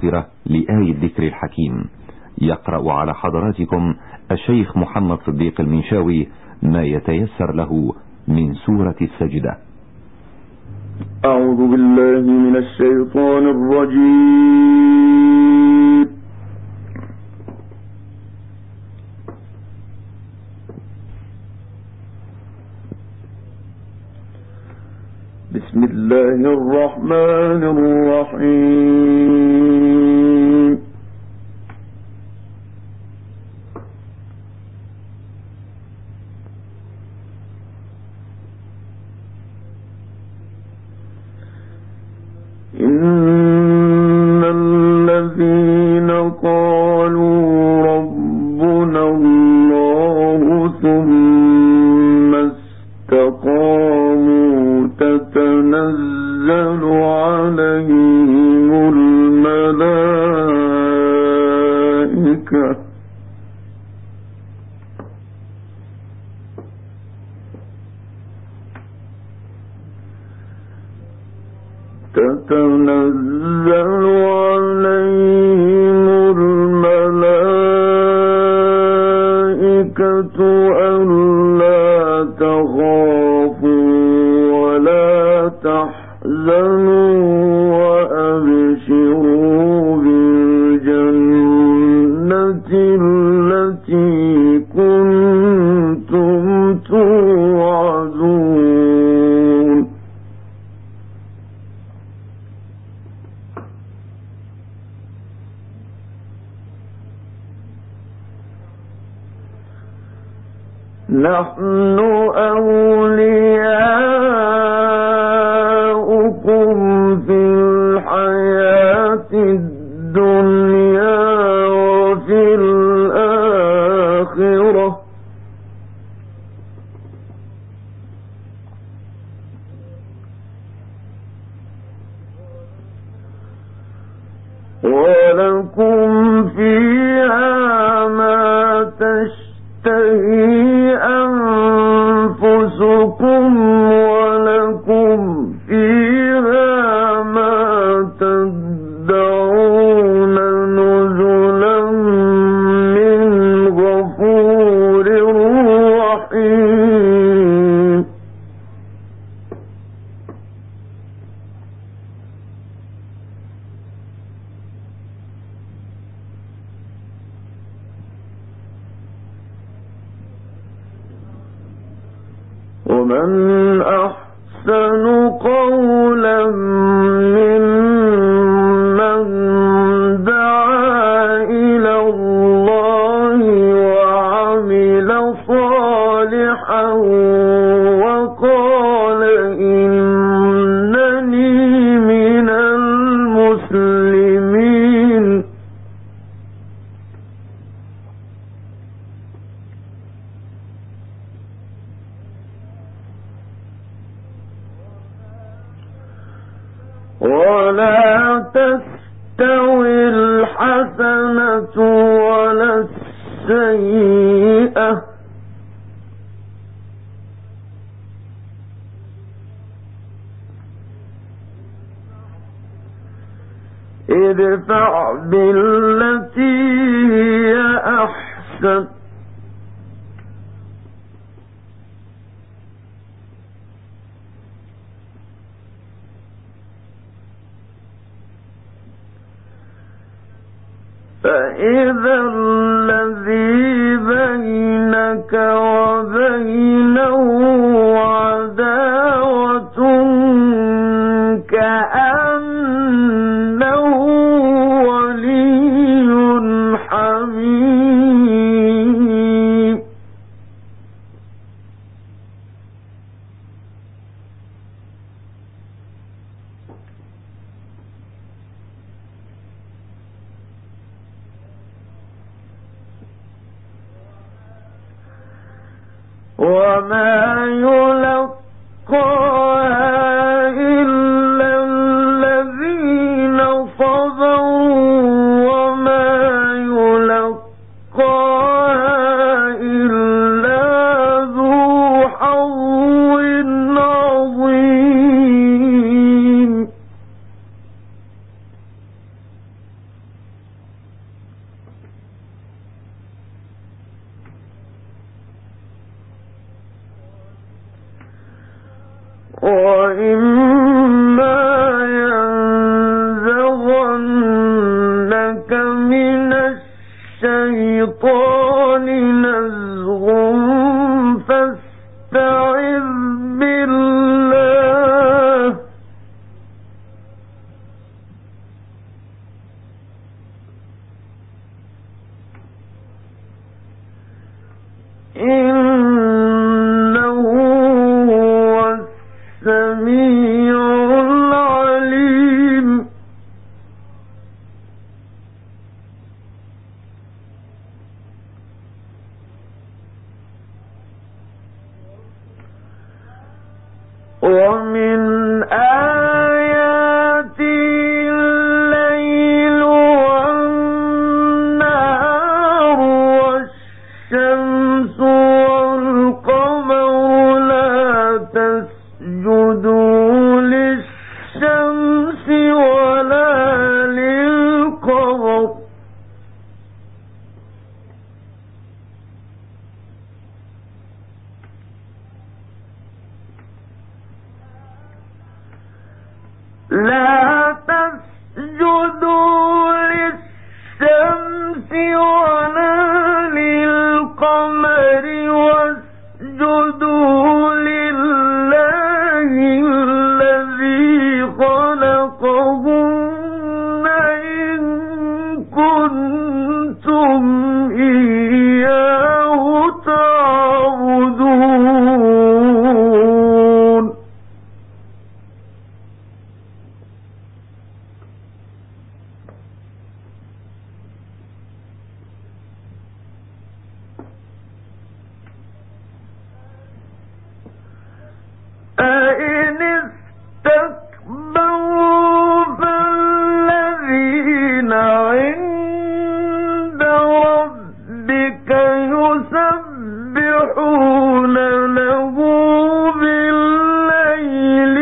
المفسرة لآية الذكر الحكيم. يقرأ على حضراتكم الشيخ محمد صديق المنشاوي ما يتيسر له من سورة السجدة. أعوذ بالله من الشيطان الرجيم. بسم الله الرحمن الرحيم. إن الذين قالوا ربنا الله ثم استقاموا تتنزل عليهم الملائكة ألا تخافوا ولا تحزنوا وأبشروا بالجنة التي كنتم توعدون. نحن أولياؤكم في الحياة الدنيا وفي الآخرة ولكم فيها ما تشتهي أنفسكم ولكم فيها ما تدعون نزلا من غفور رحيم. ومن أحسن قولا ممن دعا إلى الله وعمل صالحا وقال إنني من المسلمين. ولا تستوي الحسنة ولا السيئة ادفع بالتي هي أحسن فإذا الذي بينك وبينه عداوة كأنه ولي حميم. وما يلقاها إلا الذين صبروا وما يلقاها إلا ذو حظ عظيم. وإما ينزغنك من الشيطان نزغ فاستعذ بالله إنه هو السميع العليم ومن آياته الليل والنهار والشمس والقمر لا تسجدوا للشمس ولا للقمر لا تسجدوا للشمس ولا للقمر واسجدوا لله الذي خلقهن إن كنتم إياه تعبدون أَإِنِ اسْتَكْبَرُوا فَالَّذِينَ عِندَ رَبِّكَ يُسَبِّحُونَ لَهُ بِاللَّيْلِ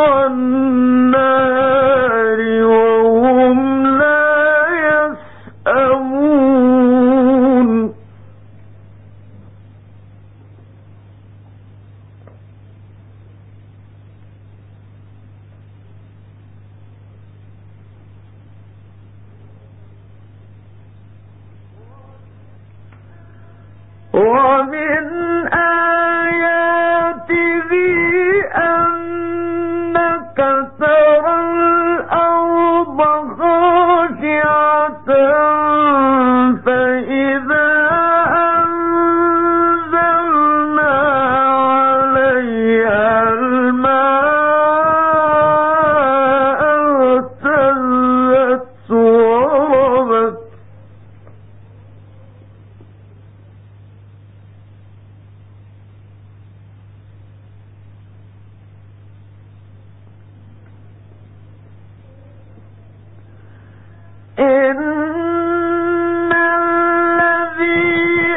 وَالنَّهَارِ وَهُمْ لَا يَسْأَمُونَ ومن آياته أنك ترى الأرض خاشعة فإذا أنزلنا عليها الماء اهتزت وربت إن الذي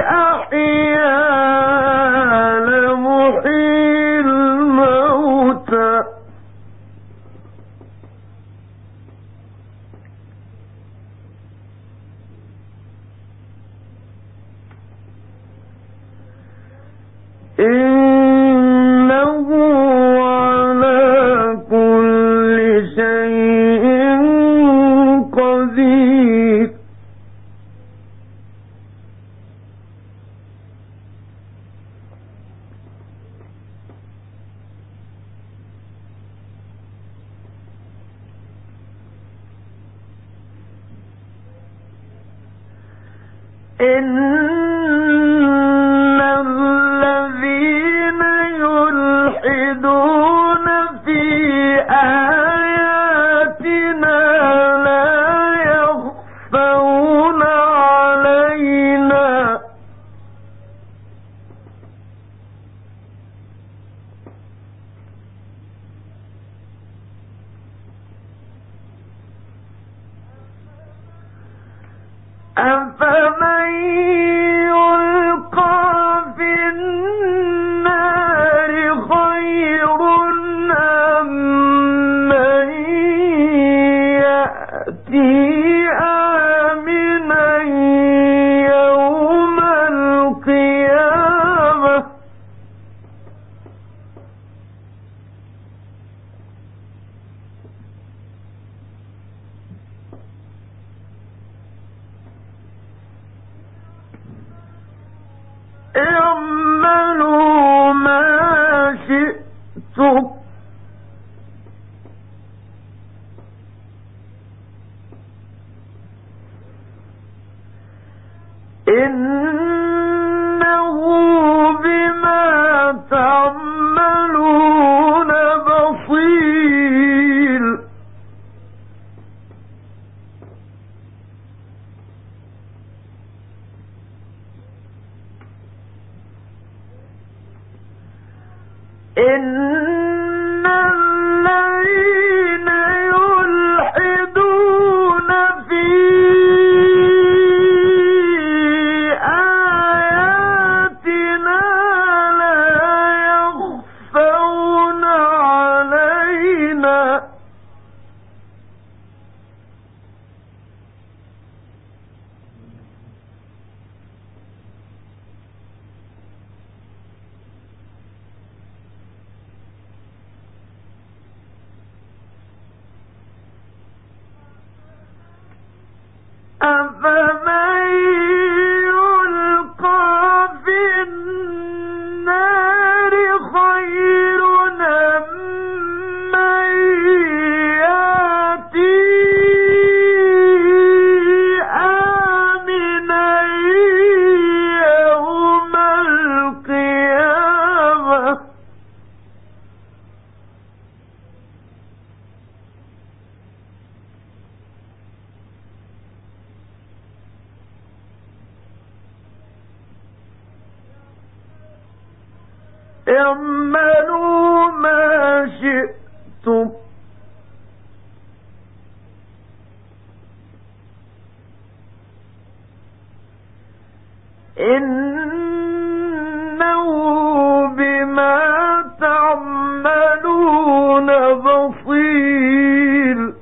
أحياها لمحيي الموتى إنه على كل شيء قدير إن الذين يلحدون في آياتنا لا يخفون علينا أفمن يلقى في النار خير أم من يأتي آمنا يوم القيامة اعملوا ما شئتم إنه بما تعملون بصير إن الذين يلحدون في آياتنا لا يخفون علينا أفمن يلقى في النار خير أم من يأتي آمنا يوم القيامة اعملوا ما شئتم إنه بما تعملون بصير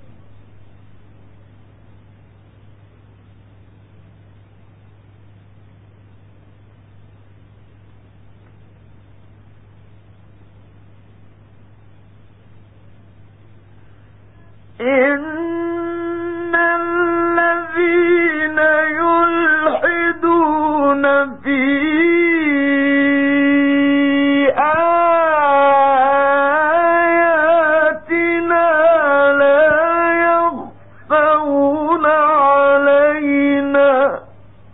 إن الذين يلحدون في آياتنا لا يخفون علينا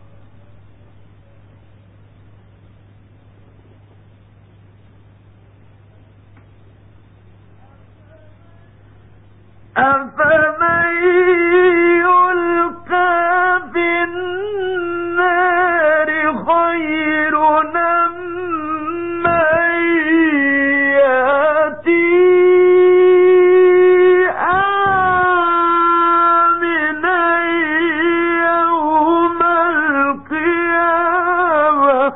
أفمن يلقى في النار خير أم من يأتي آمنا يوم القيامة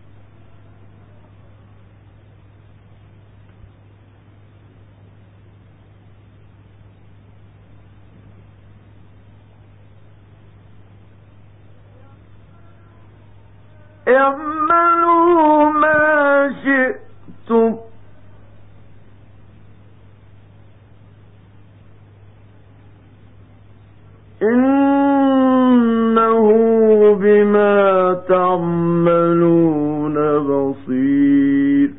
اعملوا ما شئتم إنه بما تعملون بصير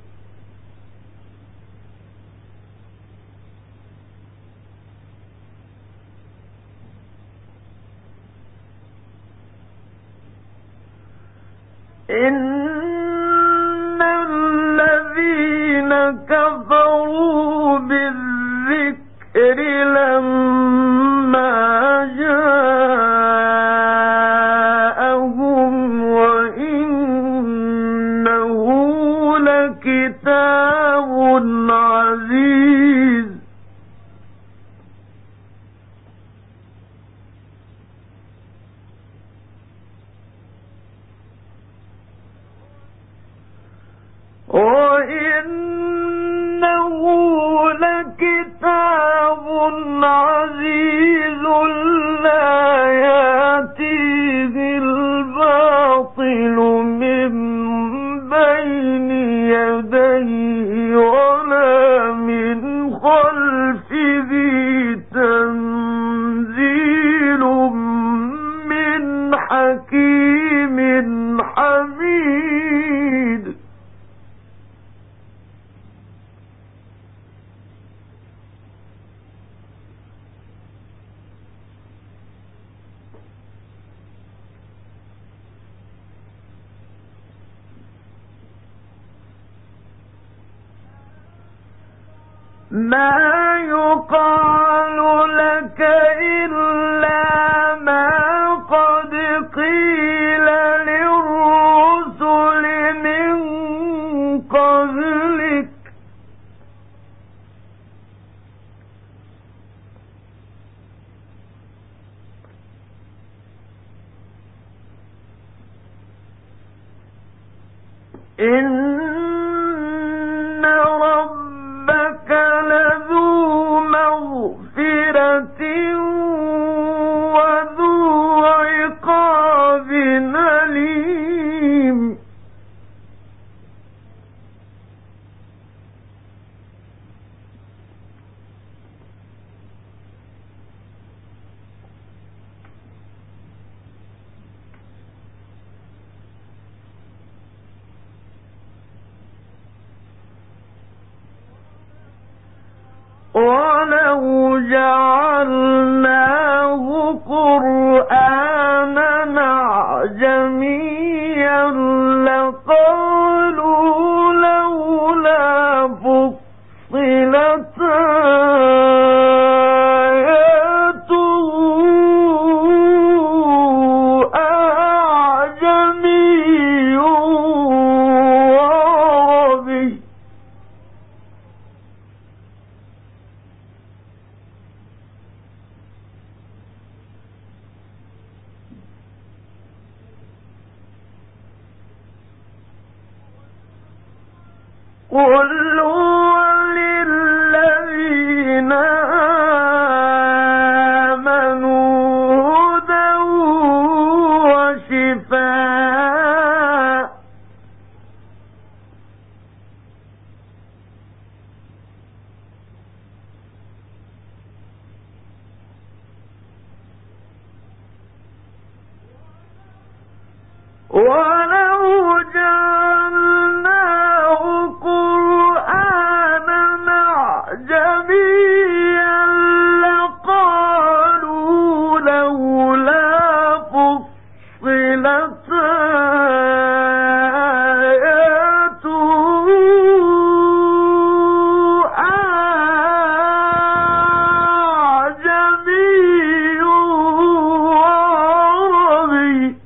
إن الذين كفروا بالذكر لما جاءهم وإنه لكتاب عزيز وإنه لكتاب عزيز لا يأتيه الباطل من بين يديه ولا من خلفه تنزيل من حكيم حميد ما يقال لك إلا ما قد قيل للرسل من قبلك إن ربك لذو مغفرة وذو عقاب أليم ولو جعلناه قرآنا أعجميا لقالوا لولا فصلت آياته أعجمي وعربي قل هو للذين آمنوا هدى وشفاء ولو جعلناه قرآنا أعجميا لقالوا لولا فصلت آياته أعجمي وعربي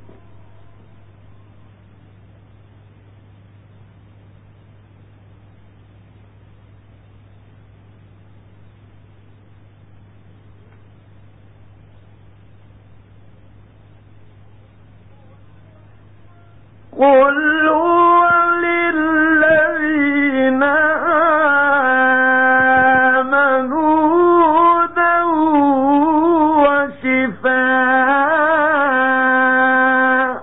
قل هو للذين آمنوا هدى وشفاء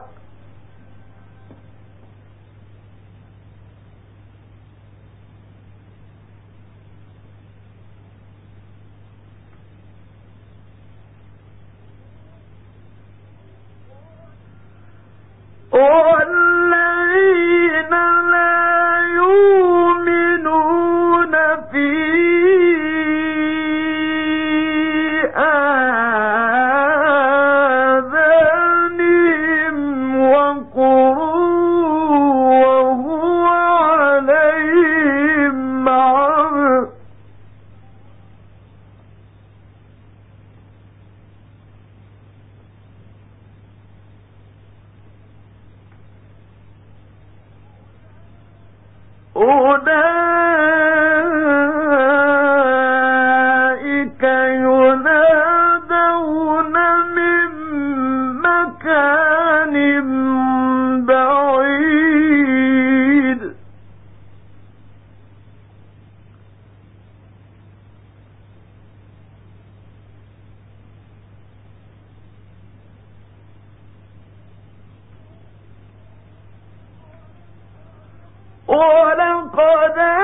والذين لا يؤمنون في آذانهم وقر وهو عليهم عمى أولئك ينادون من مكان بعيد ولقد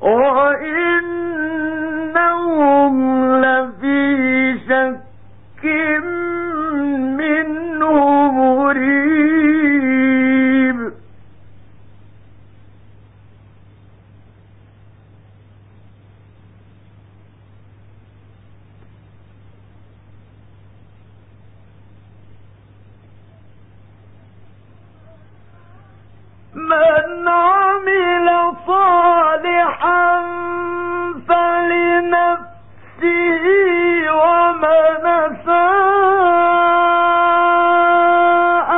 وإنهم لفي شك منه مريب من عمل صالحا فلنفسه ومن أساء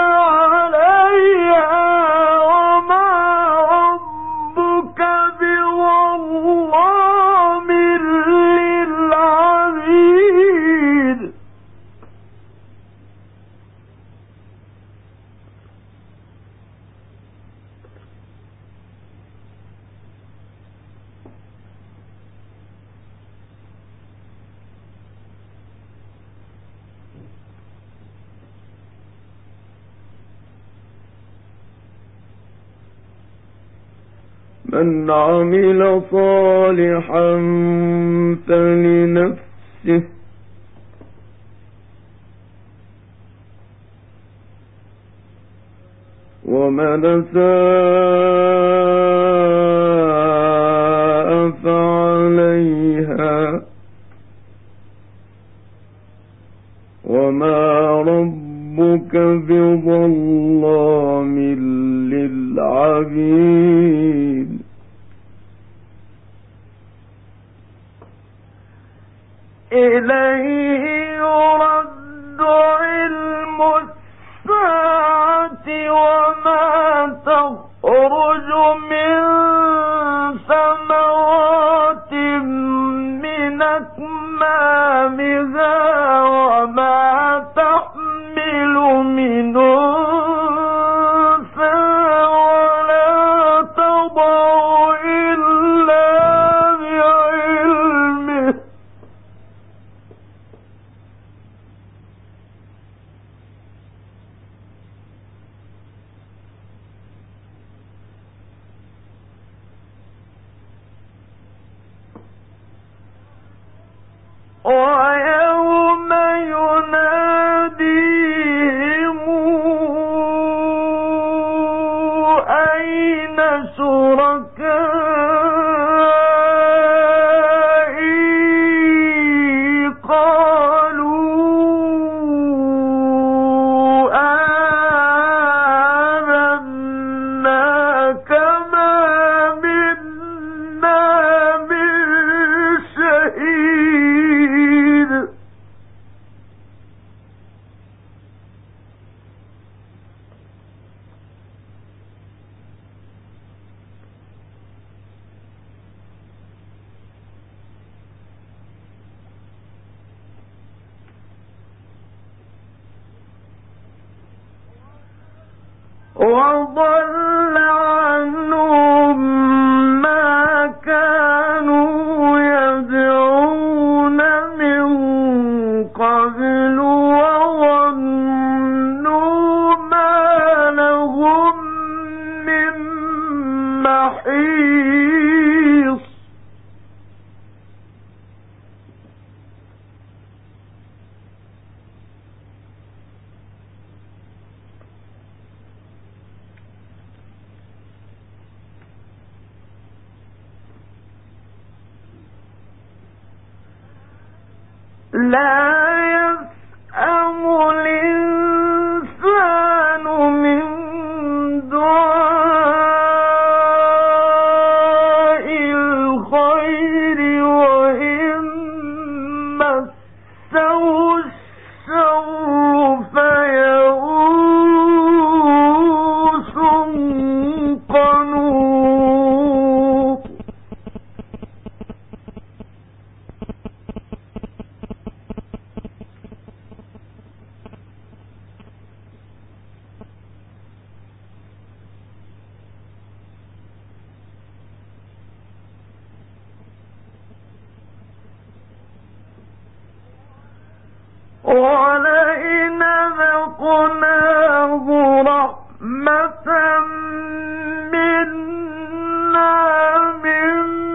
فعليها وما ربك بظلام للعبيد من عمل صالحا فلنفسه ومن أساء فعليها وما ربك بظلام للعبيد إليه يرد علم الساعة وما تخرج من ثمرات من أكمامها وما تحمل من أنثى ولا تضع إلا بعلمه ويوم يناديهم أين شركائي قالوا آذنا كما منا من شهيد وضل عنهم ما كانوا يدعون من قبل وظنوا ما لهم من محيص لا يسأم الإنسان من دعاء الخير وإن مسه الشر فيئوس قنوط ولئن ذقناه رحمة منا من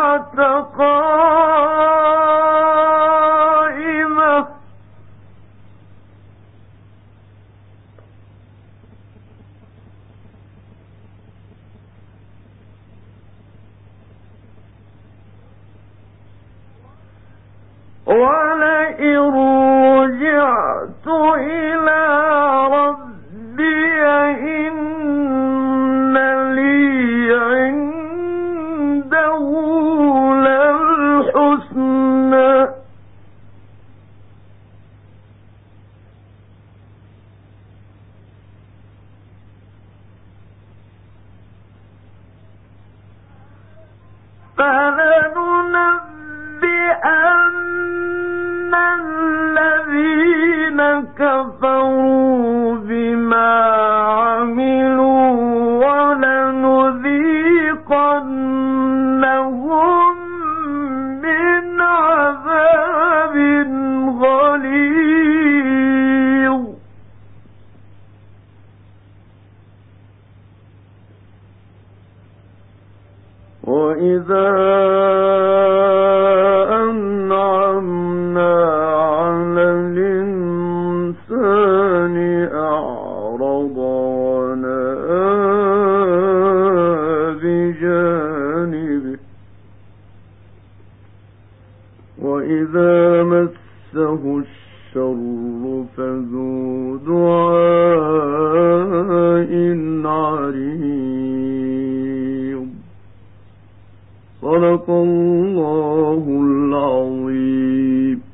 قائمة ولئن رجعت إلى ربي إن لي عنده للحسنى فلننبئن الذين كفروا بما عملوا ولنذيقنهم من عذاب غليظ وإذا أنعمنا على الإنسان أعرض ونأى بجانبه وإذا مسه الشر فذو دعاء عريض صدق الله العظيم.